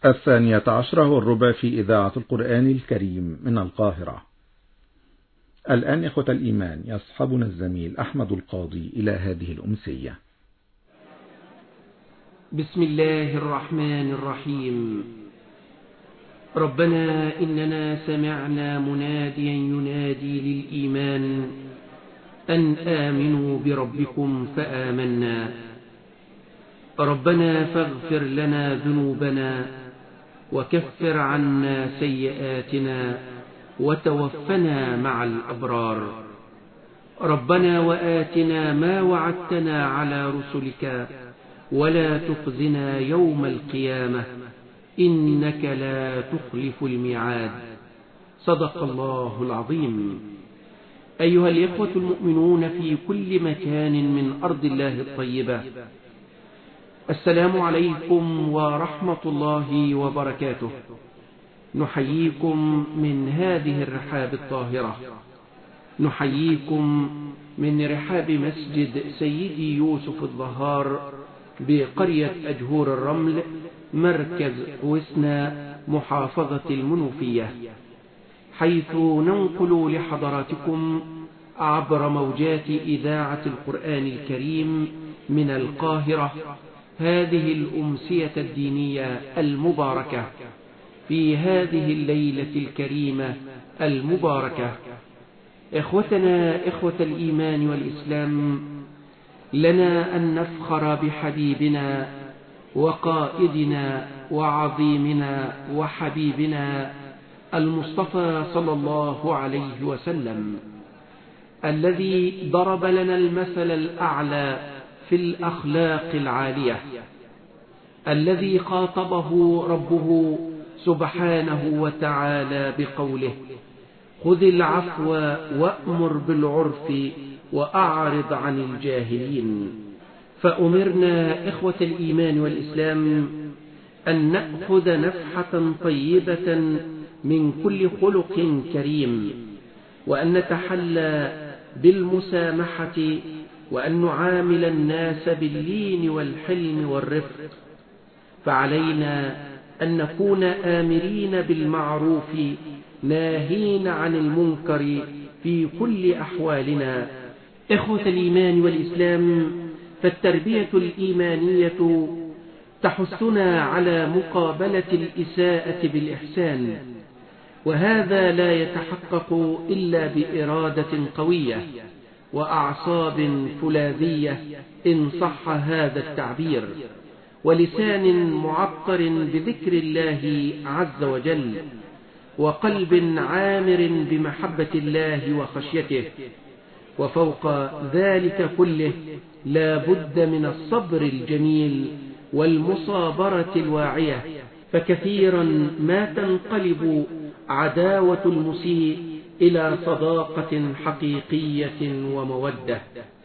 12:15 في إذاعة القرآن الكريم من القاهرة. الآن إخوة الإيمان يصحبنا الزميل أحمد القاضي إلى هذه الأمسية. بسم الله الرحمن الرحيم. ربنا إننا سمعنا مناديا ينادي للإيمان أن آمنوا بربكم فآمنا. ربنا فاغفر لنا ذنوبنا وكفر عنا سيئاتنا وتوفنا مع الأبرار. ربنا وآتنا ما وعدتنا على رسلك ولا تخزنا يوم القيامة إنك لا تخلف الميعاد. صدق الله العظيم. أيها الإخوة المؤمنون في كل مكان من أرض الله الطيبة، السلام عليكم ورحمة الله وبركاته. نحييكم من هذه الرحاب الطاهرة، نحييكم من رحاب مسجد سيدي يوسف الظهار بقرية أجهور الرمل، مركز وسنا، محافظة المنوفية، حيث ننقل لحضراتكم عبر موجات إذاعة القرآن الكريم من القاهرة هذه الأمسية الدينية المباركة في هذه الليلة الكريمة المباركة. إخوتنا إخوة الإيمان والإسلام، لنا أن نفخر بحبيبنا وقائدنا وعظيمنا وحبيبنا المصطفى صلى الله عليه وسلم، الذي ضرب لنا المثل الأعلى في الأخلاق العالية، الذي خاطبه ربه سبحانه وتعالى بقوله: خذ العفو وأمر بالعرف وأعرض عن الجاهلين. فأمرنا إخوة الإيمان والإسلام أن نأخذ نفحة طيبة من كل خلق كريم، وأن نتحلى بالمسامحة، وأن نعامل الناس باللين والحلم والرفق. فعلينا أن نكون آمرين بالمعروف ناهين عن المنكر في كل أحوالنا. إخوة الإيمان والإسلام، فالتربية الإيمانية تحثنا على مقابلة الإساءة بالإحسان، وهذا لا يتحقق إلا بإرادة قوية وأعصاب فولاذية إن صح هذا التعبير، ولسان معطر بذكر الله عز وجل، وقلب عامر بمحبة الله وخشيته. وفوق ذلك كله لا بد من الصبر الجميل والمصابرة الواعية، فكثيرا ما تنقلب عداوة المسيء إلى صداقة حقيقية ومودة.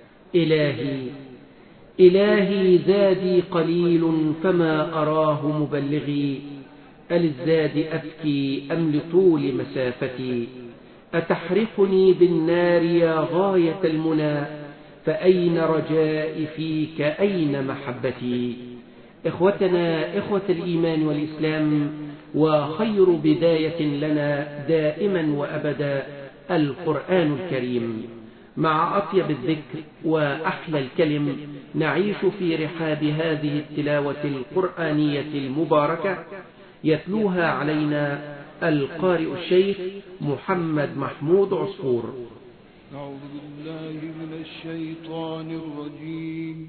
إلهي زادي قليل فما أراه مبلغي، أللزاد أبكي أم لطول مسافتي؟ أتحرقني بالنار يا غاية المنى، فأين رجائي فيك أين محبتي؟ إخوتنا إخوة الإيمان والإسلام، وخير بداية لنا دائما وأبدا القرآن الكريم، مع أطيب الذكر وأحلى الكلم نعيش في رحاب هذه التلاوة القرآنية المباركة، يتلوها علينا القارئ الشيخ محمد محمود عصفور. أعوذ بالله من الشيطان الرجيم.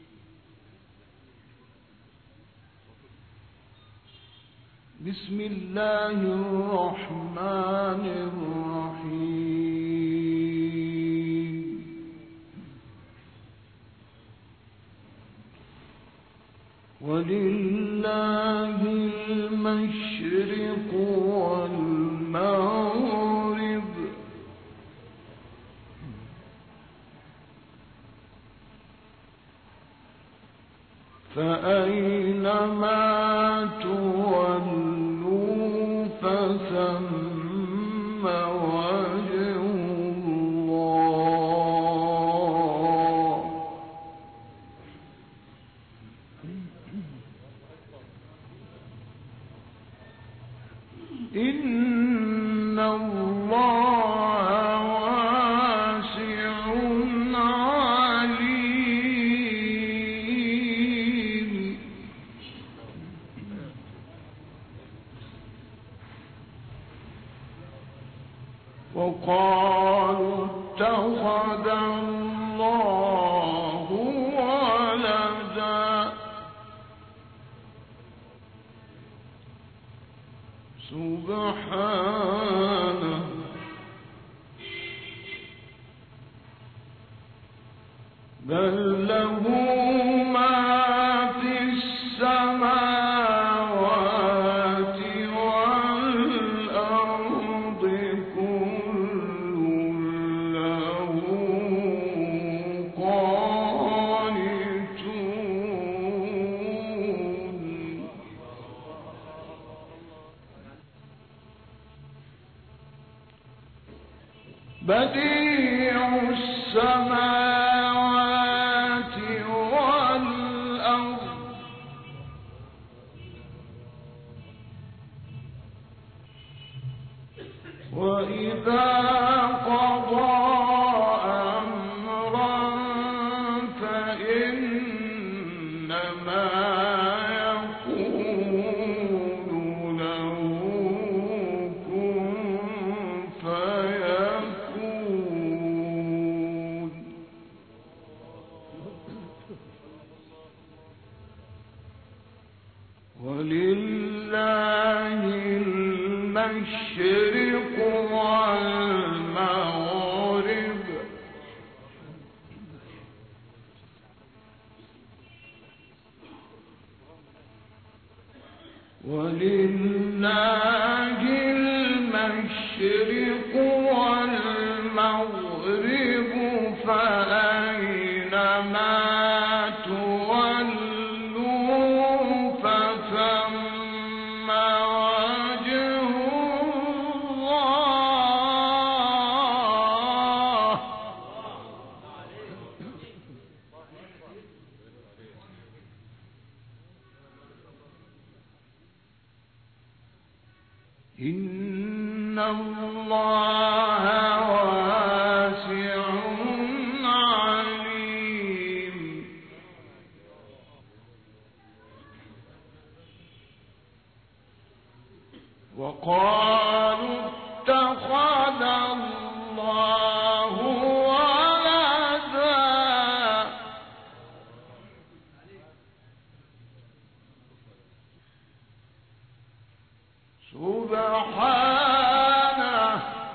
بسم الله الرحمن الرحيم. ولله المشرق والمغرب، فأينما تولوا فثم وجه الله. إن الله واسع عليم. وقالوا اتخذ الله ولدا سبحانه بل له ما في السماوات والأرض كل له قانتون. بديع السماوات والأرض وإذا قضى أمرا فإنما يقول له كن فيكون. ولله المشرق والمغرب ولله المشرق والمغرب فأينما تولوا فثم وجه الله. إن الله واسع عليم. وقالوا اتخذ الله ولدا سبحانه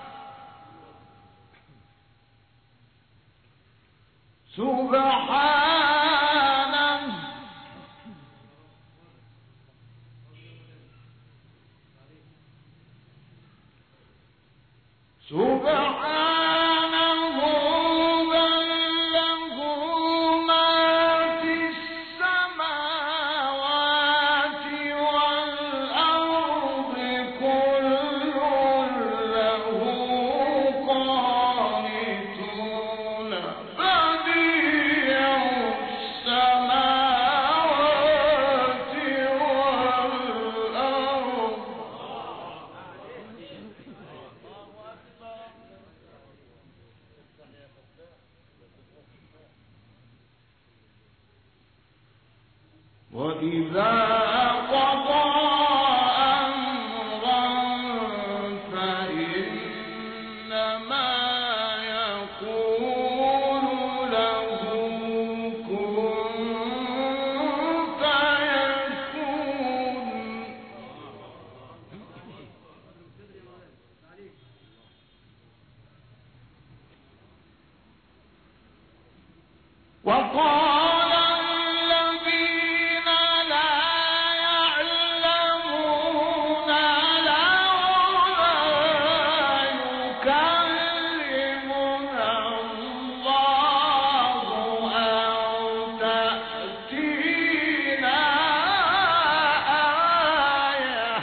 سبحانه سبحانه بل له ما في السماوات والأرض كل له قانتون. بديع السماوات والأرض وإذا قضى أمرا فإنما يقول له كن فيكون. وقال الذين لا يعلمون لولا يكلمنا الله أو تأتينا آية.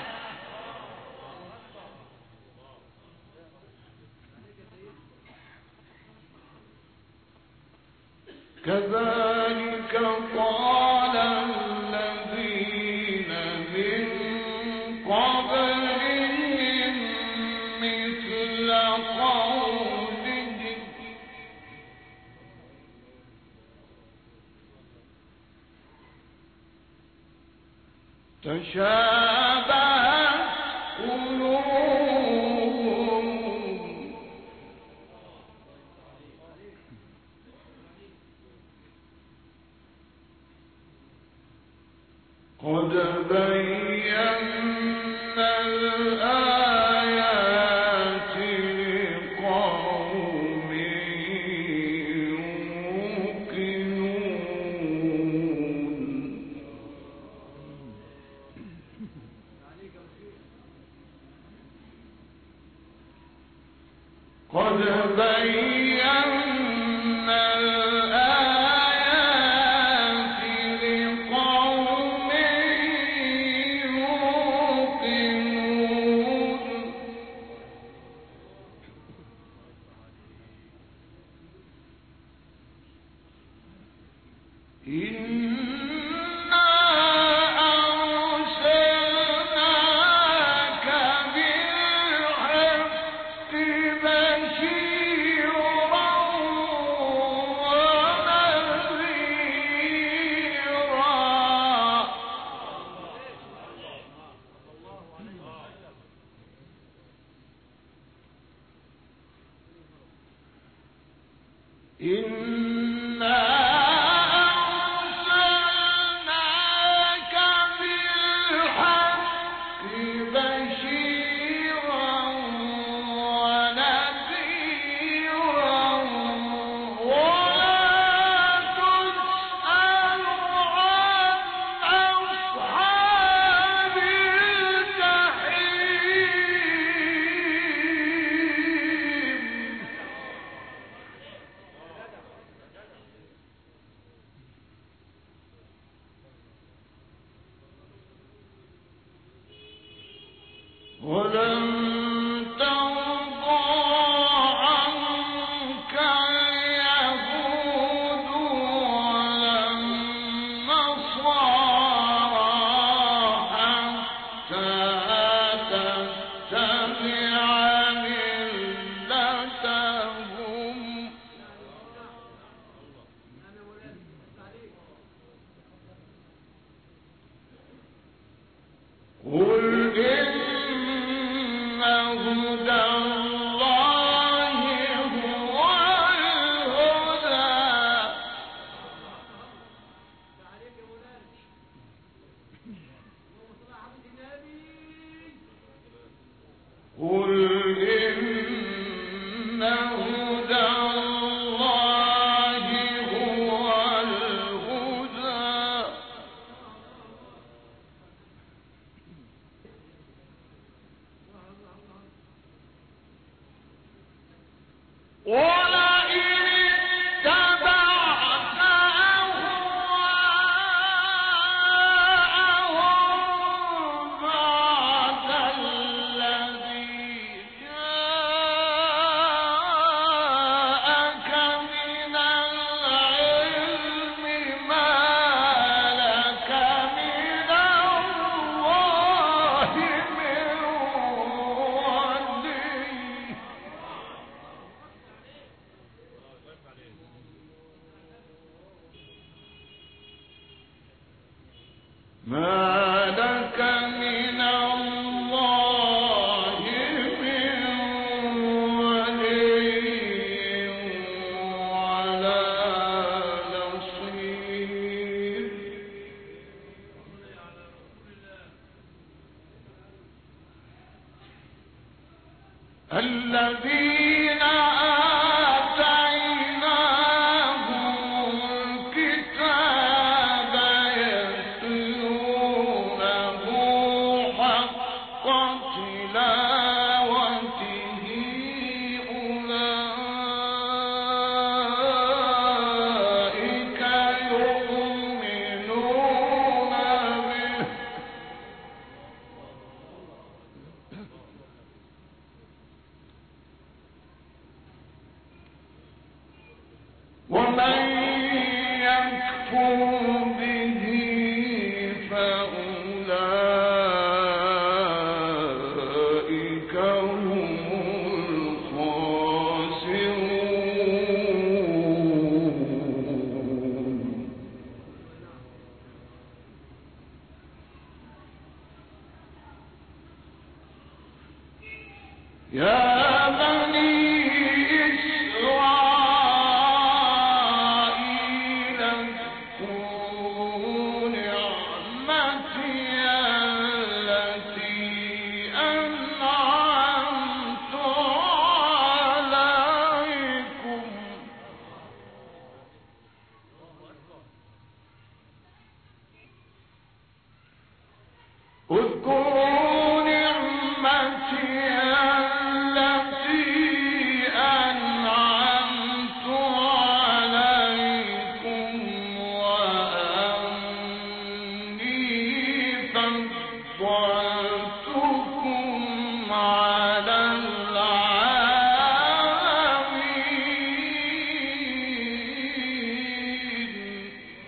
كذلك قال الذين من قبلهم تشابهت قلوبهم قد بينا الآيات لقوم يوقنون قد بينا الآيات لقوم يوقنون إنا أرسلناك بالحق بشيرا ونذيرا إنا أرسلناك بالحق بشيرا ونذيرا ولا تسأل عن أصحاب الجحيم ولن ترضى عنك اليهود ولا النصارى حتى تتبع ملتهم قل إن هدى الله هو الهدى قل إن هدى الله هو الهدى ولئن اتبعت أهواءهم بعد الذي جاءك من العلم ما لك من الله من ولي ما لك من الله من ولي ولا نصير الذين آتيناهم الكتاب يتلونه حق تلاوته أولئك يؤمنون به ومن يكفر به فأولئك هم الخاسرون يا بني إسرائيل اذكروا نعمتي التي أنعمت عليكم اذكروا نعمتي التي أنعمت عليكم وأني فضلتكم على العالمين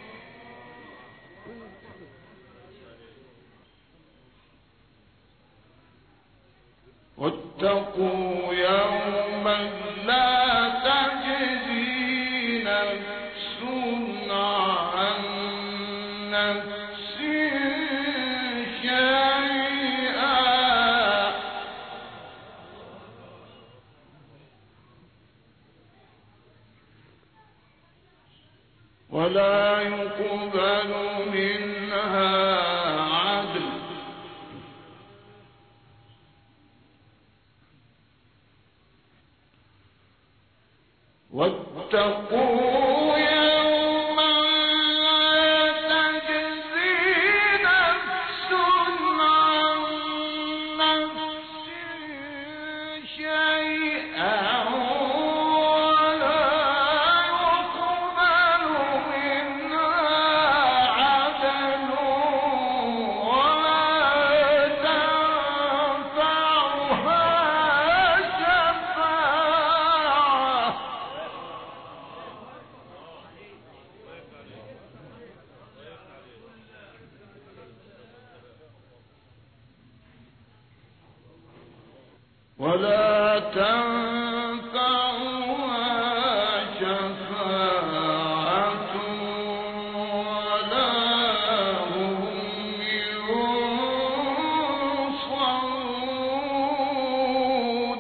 واتقوا يوما لا تجزي نفس عن نفس شيئا ولا يقبل منها عدل واتقوا يوما لا تجزي نفس عن نفس شيئا ولا يقبل منها عدل ولا تنفعها شفاعة ولا تنفعها شفاعة ولا هم ينصرون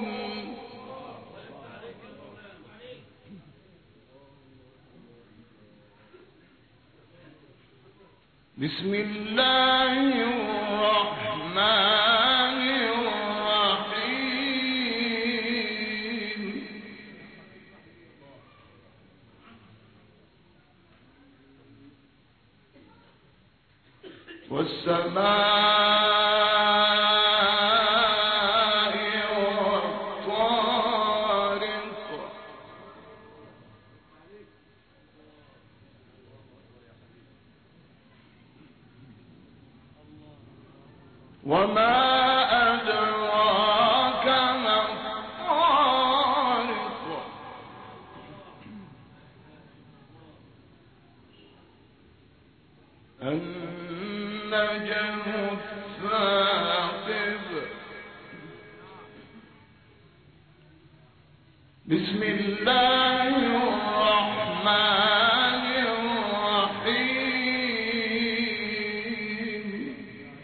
بسم الله الرحمن الرحيم والسماء والطارق وما أدراك ما الطارق النجم الثاقب بسم الله الرحمن الرحيم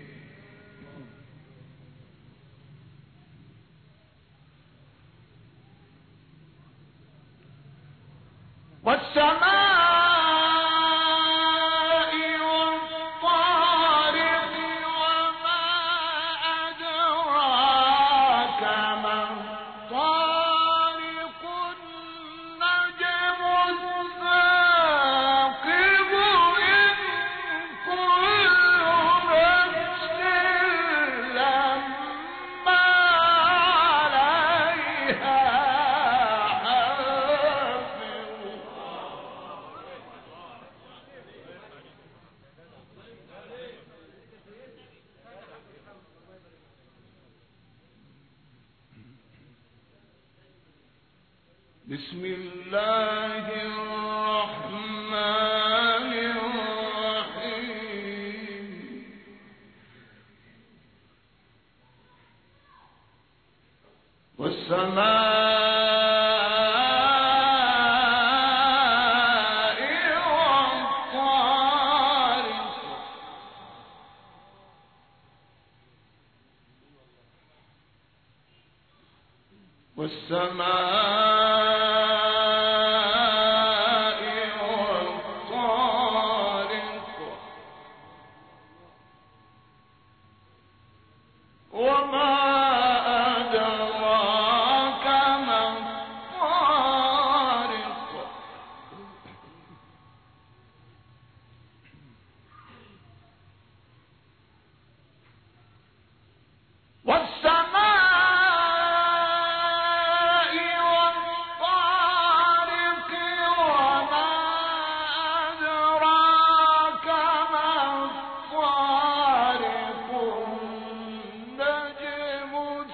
والسماء والطارق وما أدراك ما الطارق النجم الثاقب إن كل نفس لما عليها حافظ بسم الله الرحمن الرحيم والسماء والطارق والسماء والطارق وما أدراك ما الطارق والسماء والطارق وما أدراك ما الطارق النجم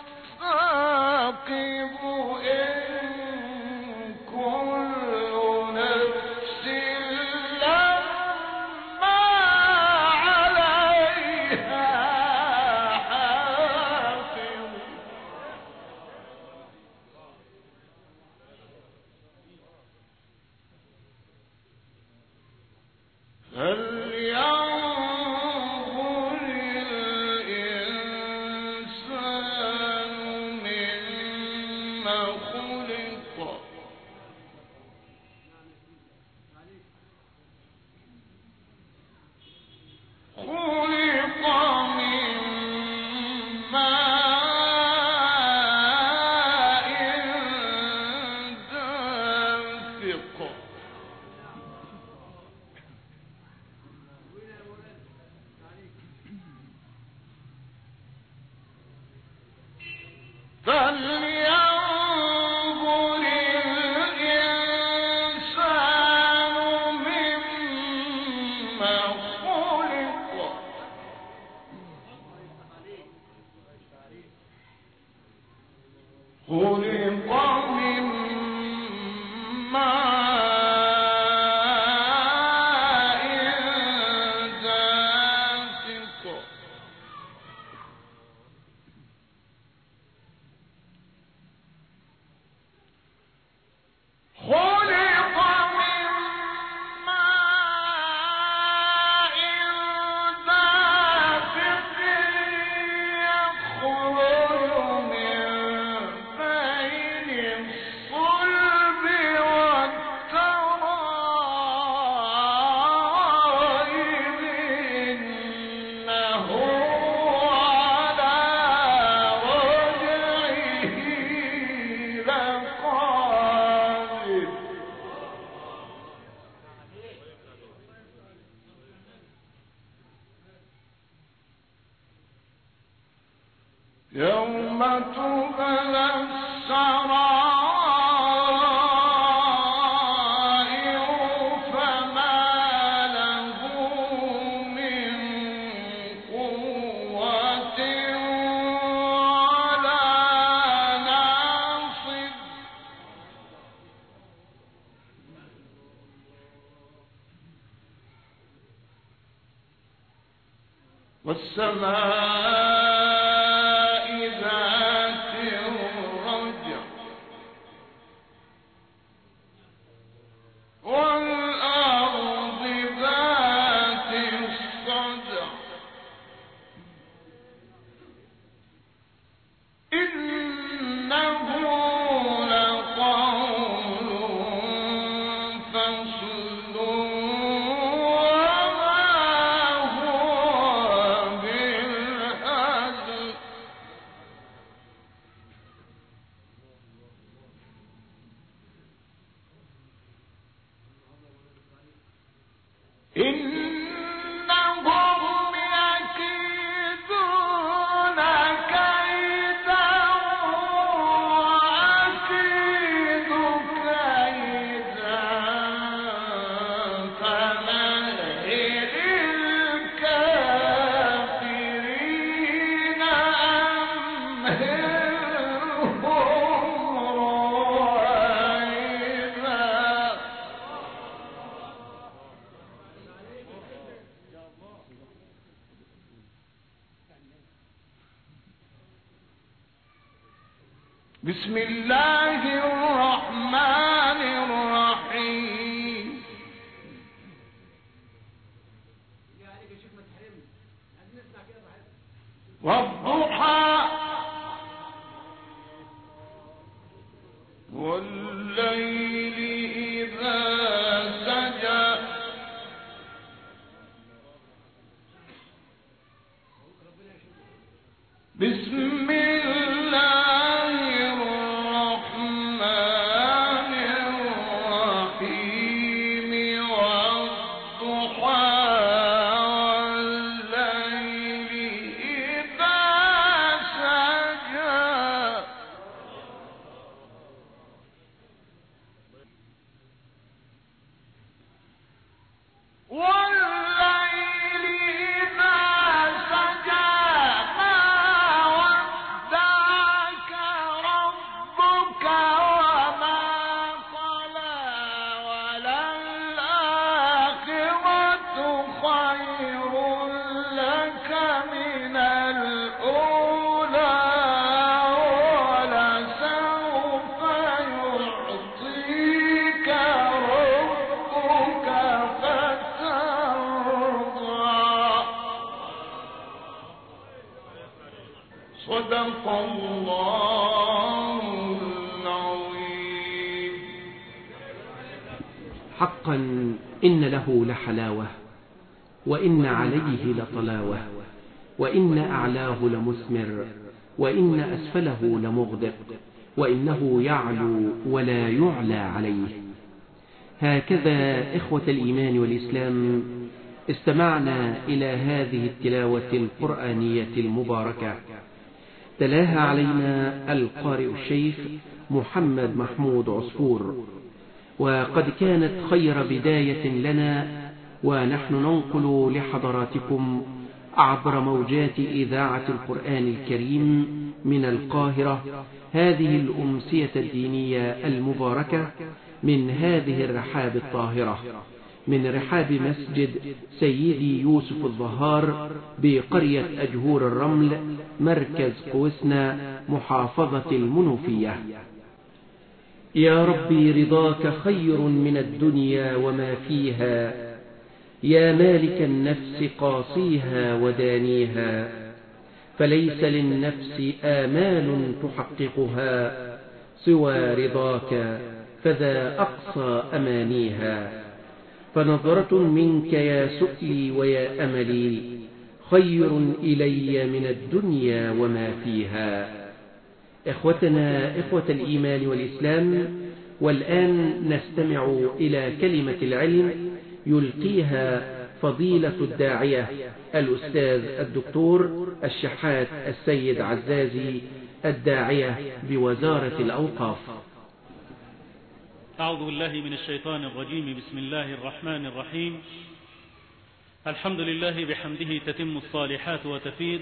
الثاقب إن كل نفس لما عليها حافظ فلينظر الإنسان مما خلق خلق من ماء دافق فلينظر الإنسان مما خلق خلق من ماء دافق خلق من ماء دافق يخرج من بين الصلب والترائب إنه على رجعه لقادر يوم تبلى السرائر فما له من قوة ولا ناصر والسماء ذات الرجع والأرض ذات الصدع إنه لقول فصل وما هو بالهزل إنهم يكيدون كيدا وأكيد كيدا فمهل الكافرين أمهلهم رويدا بسم الله الرحمن الرحيم والضحى صدق الله العظيم. حقا إن له لحلاوة، وإن عليه لطلاوة، وإن أعلاه لمثمر، وإن أسفله لمغدق، وإنه يعلو ولا يعلى عليه. هكذا إخوة الإيمان والإسلام استمعنا إلى هذه التلاوة القرآنية المباركة، تلاها علينا القارئ الشيخ محمد محمود عصفور، وقد كانت خير بداية لنا، ونحن ننقل لحضراتكم عبر موجات إذاعة القرآن الكريم من القاهرة هذه الأمسية الدينية المباركة من هذه الرحاب الطاهرة، من رحاب مسجد سيدي يوسف الظهار بقرية أجهور الرمل، مركز قوسنا، محافظة المنوفية. يا ربي رضاك خير من الدنيا وما فيها، يا مالك النفس قاصيها ودانيها، فليس للنفس آمال تحققها سوى رضاك، فذا أقصى أمانيها. فنظرة منك يا سؤلي ويا أملي خير إلي من الدنيا وما فيها. إخوتنا إخوة الإيمان والإسلام، والآن نستمع إلى كلمة العلم يلقيها فضيلة الداعية الأستاذ الدكتور الشحات السيد عزازي، الداعية بوزارة الأوقاف. أعوذ بالله من الشيطان الرجيم. بسم الله الرحمن الرحيم. الحمد لله بحمده تتم الصالحات وتفيد،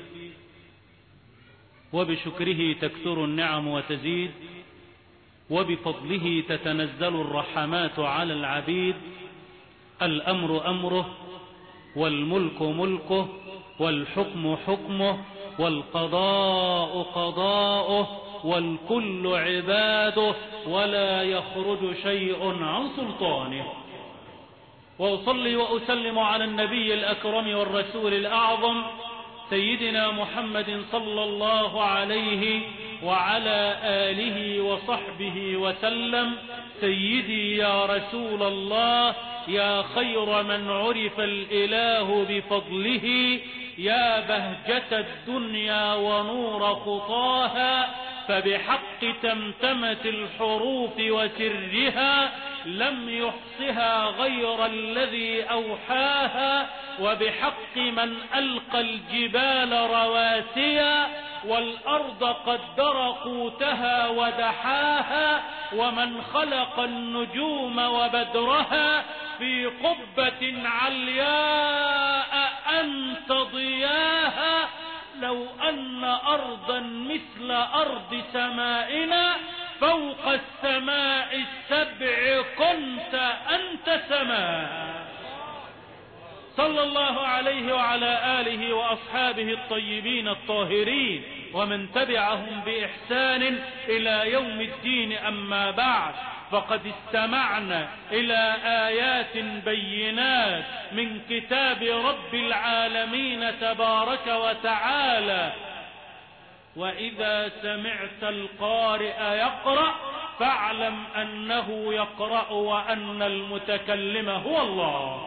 وبشكره تكثر النعم وتزيد، وبفضله تتنزل الرحمات على العبيد. الأمر أمره، والملك ملكه، والحكم حكمه، والقضاء قضاؤه، والكل عباده، ولا يخرج شيء عن سلطانه. وأصلي وأسلم على النبي الأكرم والرسول الأعظم سيدنا محمد صلى الله عليه وعلى آله وصحبه وسلم. سيدي يا رسول الله، يا خير من عرف الإله بفضله، يا بهجة الدنيا ونور خطاها، فبحق تمتمة الحروف وسرها لم يحصها غير الذي أوحاها، وبحق من ألقى الجبال رواسيا والأرض قدر قوتها ودحاها، ومن خلق النجوم وبدرها في قبة علياء أنت ضياها. لو أن أرضا مثل أرض سمائنا فوق السماء السبع كنت أنت سماء. صلى الله عليه وعلى آله وأصحابه الطيبين الطاهرين، ومن تبعهم بإحسان إلى يوم الدين. أما بعد، فقد استمعنا إلى آيات بينات من كتاب رب العالمين تبارك وتعالى. وإذا سمعت القارئ يقرأ فاعلم أنه يقرأ وأن المتكلم هو الله.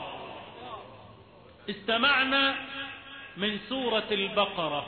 استمعنا من سورة البقرة.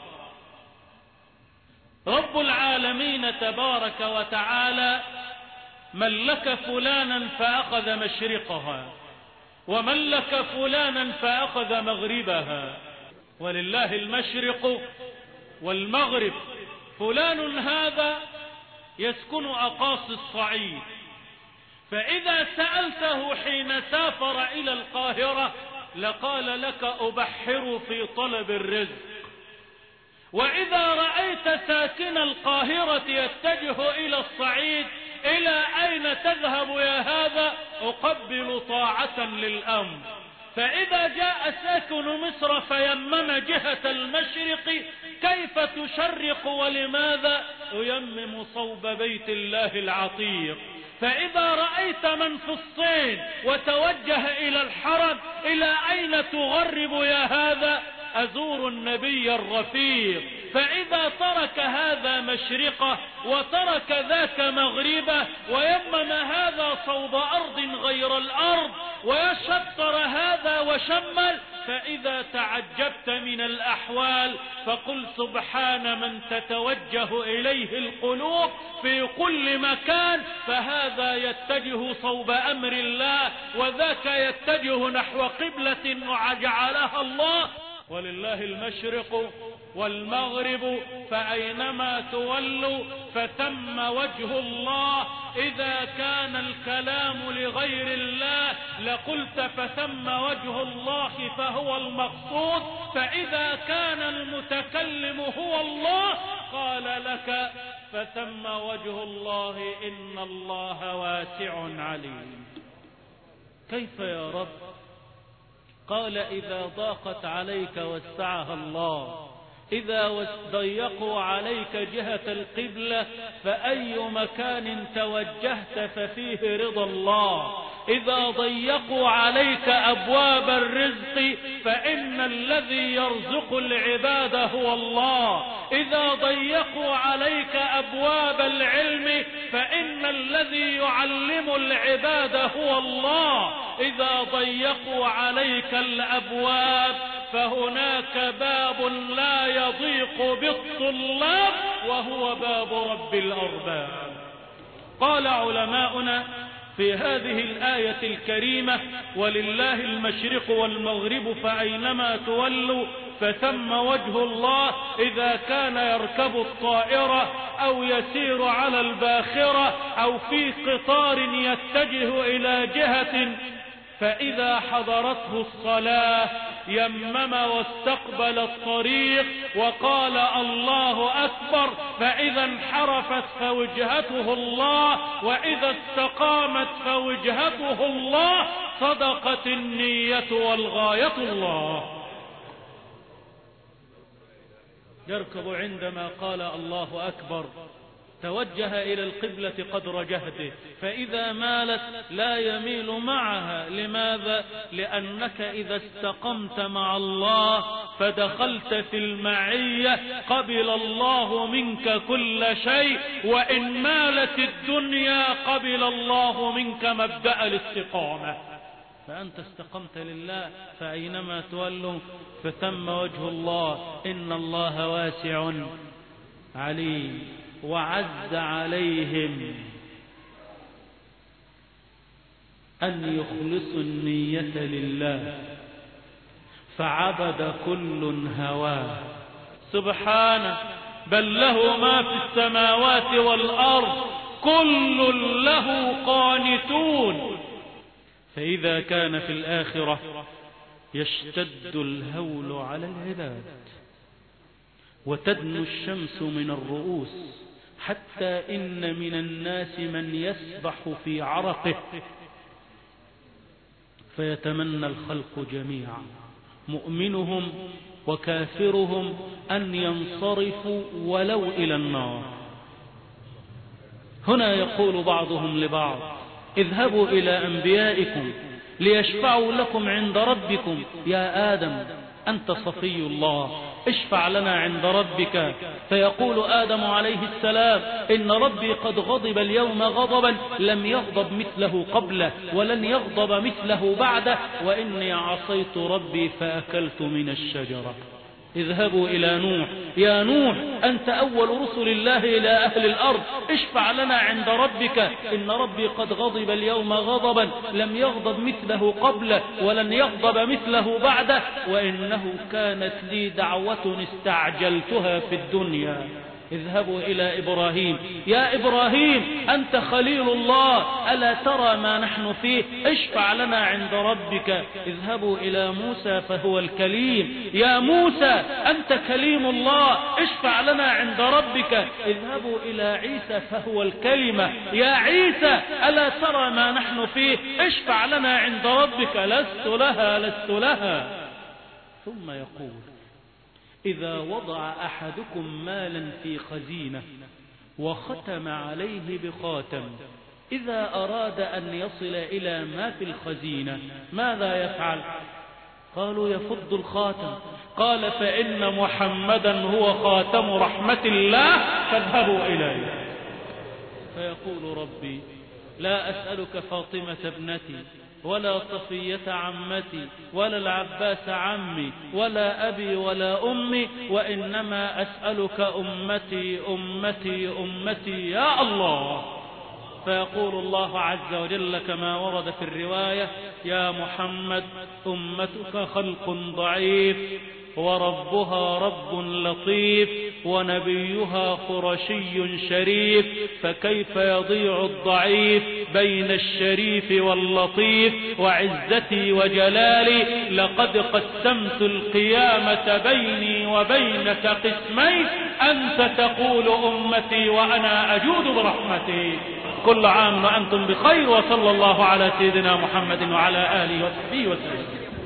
رب العالمين تبارك وتعالى ملك فلانا فأخذ مشرقها، وملك فلانا فأخذ مغربها، ولله المشرق والمغرب. فلان هذا يسكن أقاصي الصعيد، فإذا سألته حين سافر إلى القاهرة لقال لك أبحر في طلب الرزق. وإذا رأيت ساكن القاهرة يتجه إلى الصعيد، إلى أين تذهب يا هذا؟ أقبل طاعة للأمر. فإذا جاء ساكن مصر فيمم جهة المشرق، كيف تشرق ولماذا؟ ييمم صوب بيت الله العتيق. فإذا رأيت من في الصين وتوجه إلى الحرم، إلى أين تغرب يا هذا؟ أزور النبي الرفيق. فإذا ترك هذا مشرقه وترك ذاك مغربه ويمم هذا صوب أرض غير الأرض ويشطر هذا وشمل، فإذا تعجبت من الأحوال فقل سبحان من تتوجه إليه القلوب في كل مكان، فهذا يتجه صوب أمر الله وذاك يتجه نحو قبلة وجعلها الله. ولله المشرق والمغرب فأينما تولوا فثم وجه الله. إذا كان الكلام لغير الله لقلت فثم وجه الله فهو المقصود، فإذا كان المتكلم هو الله قال لك فثم وجه الله إن الله واسع عليم. كيف يا رب؟ قال إذا ضاقت عليك وسعها الله، إذا ضيقوا عليك جهة القبلة فأي مكان توجهت ففيه رضا الله، إذا ضيقوا عليك أبواب الرزق فإن الذي يرزق العباد هو الله، إذا ضيقوا عليك أبواب العلم فإن الذي يعلم العباد هو الله، إذا ضيقوا عليك الأبواب فهناك باب لا يضيق بالطلاب وهو باب رب الأرباب. قال علماؤنا في هذه الآية الكريمة ولله المشرق والمغرب فأينما تولوا فثم وجه الله، إذا كان يركب الطائرة أو يسير على الباخرة أو في قطار يتجه إلى جهة فإذا حضرته الصلاة يمم واستقبل الطريق وقال الله أكبر، فإذا انحرفت فوجهته الله وإذا استقامت فوجهته الله، صدقت النية والغاية الله. يركب عندما قال الله أكبر توجه إلى القبلة قدر جهده، فإذا مالت لا يميل معها. لماذا؟ لأنك إذا استقمت مع الله فدخلت في المعية قبل الله منك كل شيء، وإن مالت الدنيا قبل الله منك مبدأ الاستقامة. فأنت استقمت لله فأينما تولوا فثم وجه الله إن الله واسع عليم. وعز عليهم أن يخلصوا النية لله فعبد كل هواه سبحانه، بل له ما في السماوات والأرض كل له قانتون. فإذا كان في الآخرة يشتد الهول على العباد وتدنو الشمس من الرؤوس، حتى إن من الناس من يسبح في عرقه فيتمنى الخلق جميعا مؤمنهم وكافرهم أن ينصرفوا ولو إلى النار. هنا يقول بعضهم لبعض اذهبوا إلى أنبيائكم ليشفعوا لكم عند ربكم. يا آدم أنت صفي الله، اشفع لنا عند ربك. فيقول آدم عليه السلام إن ربي قد غضب اليوم غضبا لم يغضب مثله قبله ولن يغضب مثله بعده، وإني عصيت ربي فأكلت من الشجرة. اذهبوا إلى نوح، يا نوح أنت أول رسل الله إلى أهل الأرض، اشفع لنا عند ربك إن ربي قد غضب اليوم غضبا لم يغضب مثله قبله ولن يغضب مثله بعده، وإنه كانت لي دعوة استعجلتها في الدنيا. اذهبوا إلى إبراهيم، يا إبراهيم أنت خليل الله ألا ترى ما نحن فيه، اشفع لنا عند ربك. اذهبوا إلى موسى فهو الكليم، يا موسى أنت كليم الله اشفع لنا عند ربك. اذهبوا إلى عيسى فهو الكلمة، يا عيسى ألا ترى ما نحن فيه، اشفع لنا عند ربك. لست لها لست لها. ثم يقول إذا وضع أحدكم مالا في خزينة وختم عليه بخاتم، إذا أراد أن يصل إلى ما في الخزينة ماذا يفعل؟ قالوا يفض الخاتم. قال فإن محمدا هو خاتم رحمة الله فاذهبوا إليه. فيقول ربي لا أسألك فاطمة ابنتي ولا صفية عمتي ولا العباس عمي ولا أبي ولا أمي، وإنما أسألك أمتي أمتي أمتي يا الله. فيقول الله عز وجل كما ورد في الرواية يا محمد أمتك خلق ضعيف وربها رب لطيف ونبيها قرشي شريف، فكيف يضيع الضعيف بين الشريف واللطيف؟ وعزتي وجلالي لقد قسمت القيامة بيني وبينك قسمين، أنت تقول أمتي وأنا أجود برحمتي. كل عام وأنتم بخير، وصلى الله على سيدنا محمد وعلى آله وصحبه وسلم.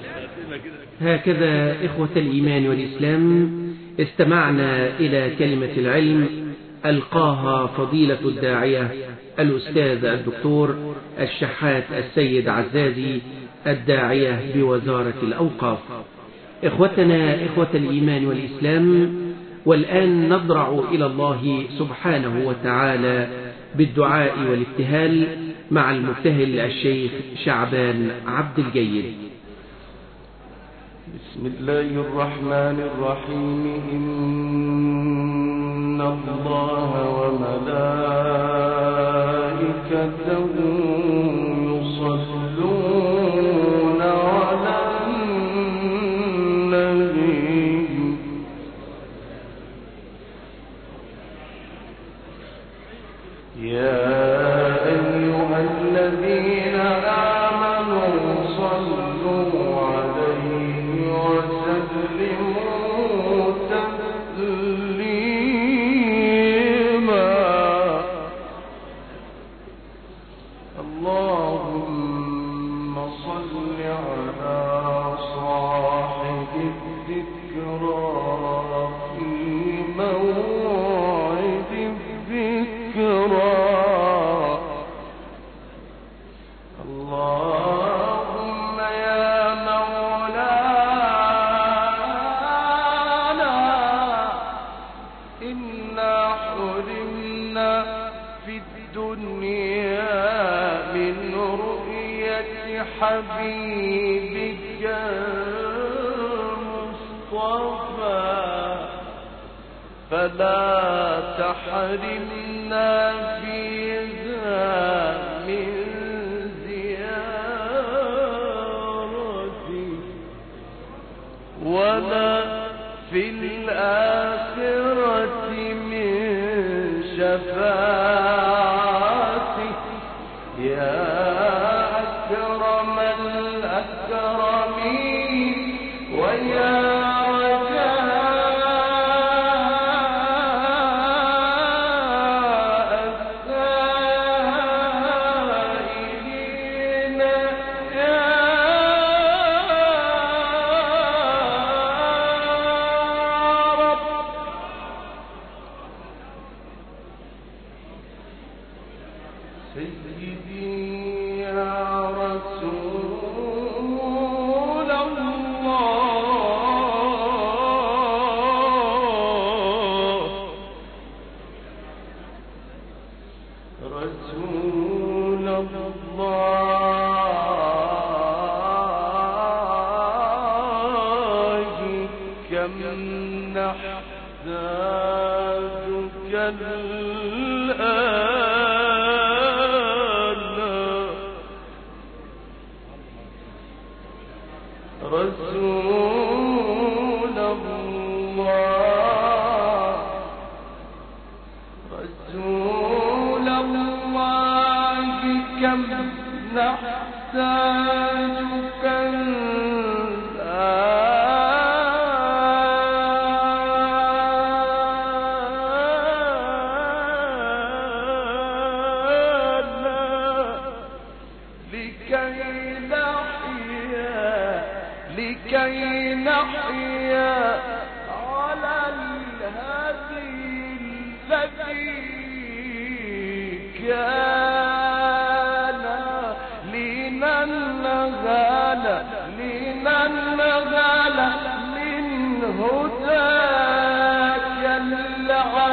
هكذا إخوة الإيمان والإسلام استمعنا إلى كلمة العلم ألقاها فضيلة الداعية الأستاذ الدكتور الشحات السيد عزازي الداعية بوزارة الأوقاف. إخوتنا إخوة الإيمان والإسلام، والآن نضرع إلى الله سبحانه وتعالى بالدعاء والابتهال مع المبتهل الشيخ شعبان عبد الجيد. بسم الله الرحمن الرحيم. إن الله وملائكته يصلون على النبي يا أيها الذين آمنوا صلوا عليه وسلموا تسليما. اللهم صل على صاحب الذكرى في موعد الذكرى. اللهم يا مولانا إنا حرمنا في الدنيا من رؤية حبيبك المصطفى، فلا تحرمنا فيها من زيارتي ولا في الآخرة من شفاعتي يا أكرم الأكرمين ويا لكي نحيا على الهدي الذي كان لننهل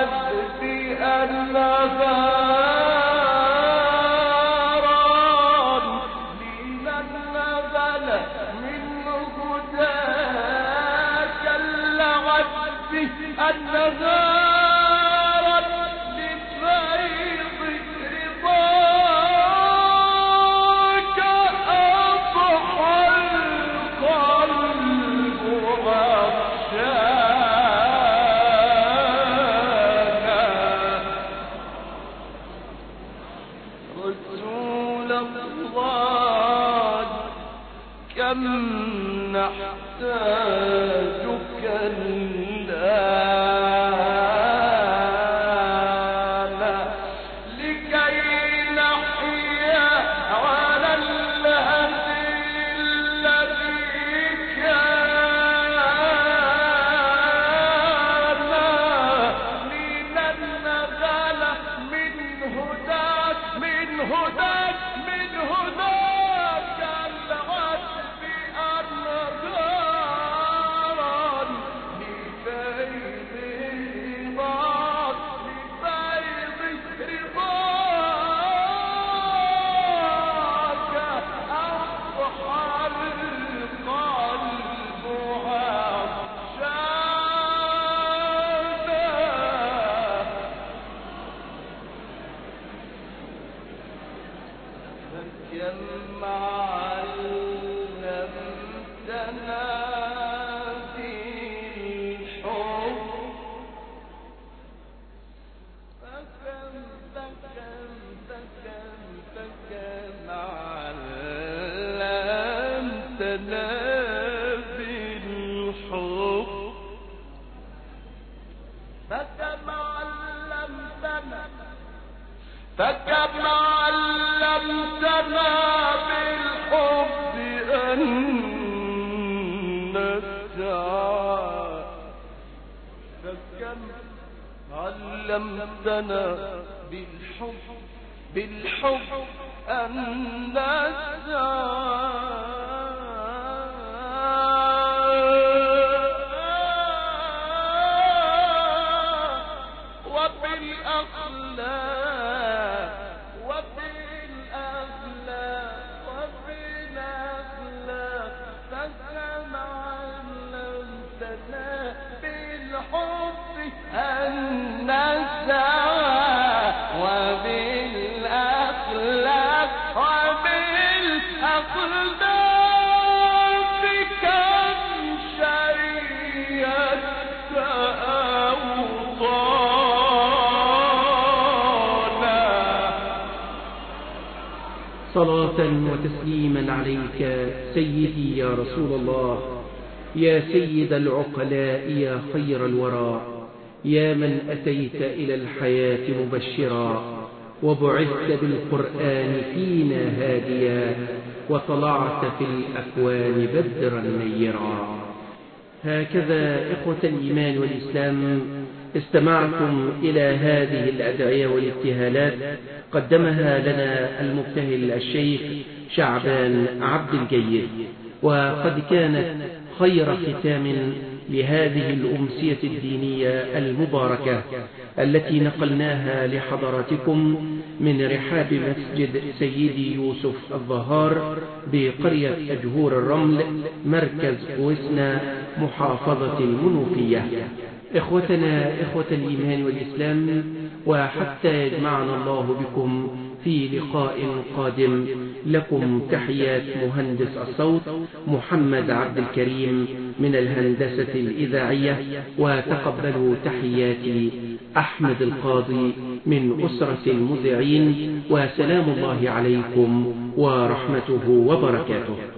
صلاة وتسليما عليك سيدي يا رسول الله، يا سيد العقلاء، يا خير الورى، يا من أتيت إلى الحياة مبشرا، وبعثت بالقرآن فينا هاديا، وطلعت في الأكوان بدرا نيرا. هكذا إخوة الإيمان والإسلام استمعتم إلى هذه الأدعية والابتهالات قدمها لنا المبتهل الشيخ شعبان عبد الجيد، وقد كانت خير ختام لهذه الأمسية الدينية المباركة التي نقلناها لحضراتكم من رحاب مسجد سيدي يوسف الظهار بقرية أجهور الرمل، مركز وسنا، محافظة المنوفية. إخوتنا إخوة الإيمان والإسلام، وحتى يجمعنا الله بكم في لقاء قادم، لكم تحيات مهندس الصوت محمد عبد الكريم من الهندسة الإذاعية، وتقبلوا تحياتي أحمد القاضي من أسرة المذيعين، وسلام الله عليكم ورحمته وبركاته.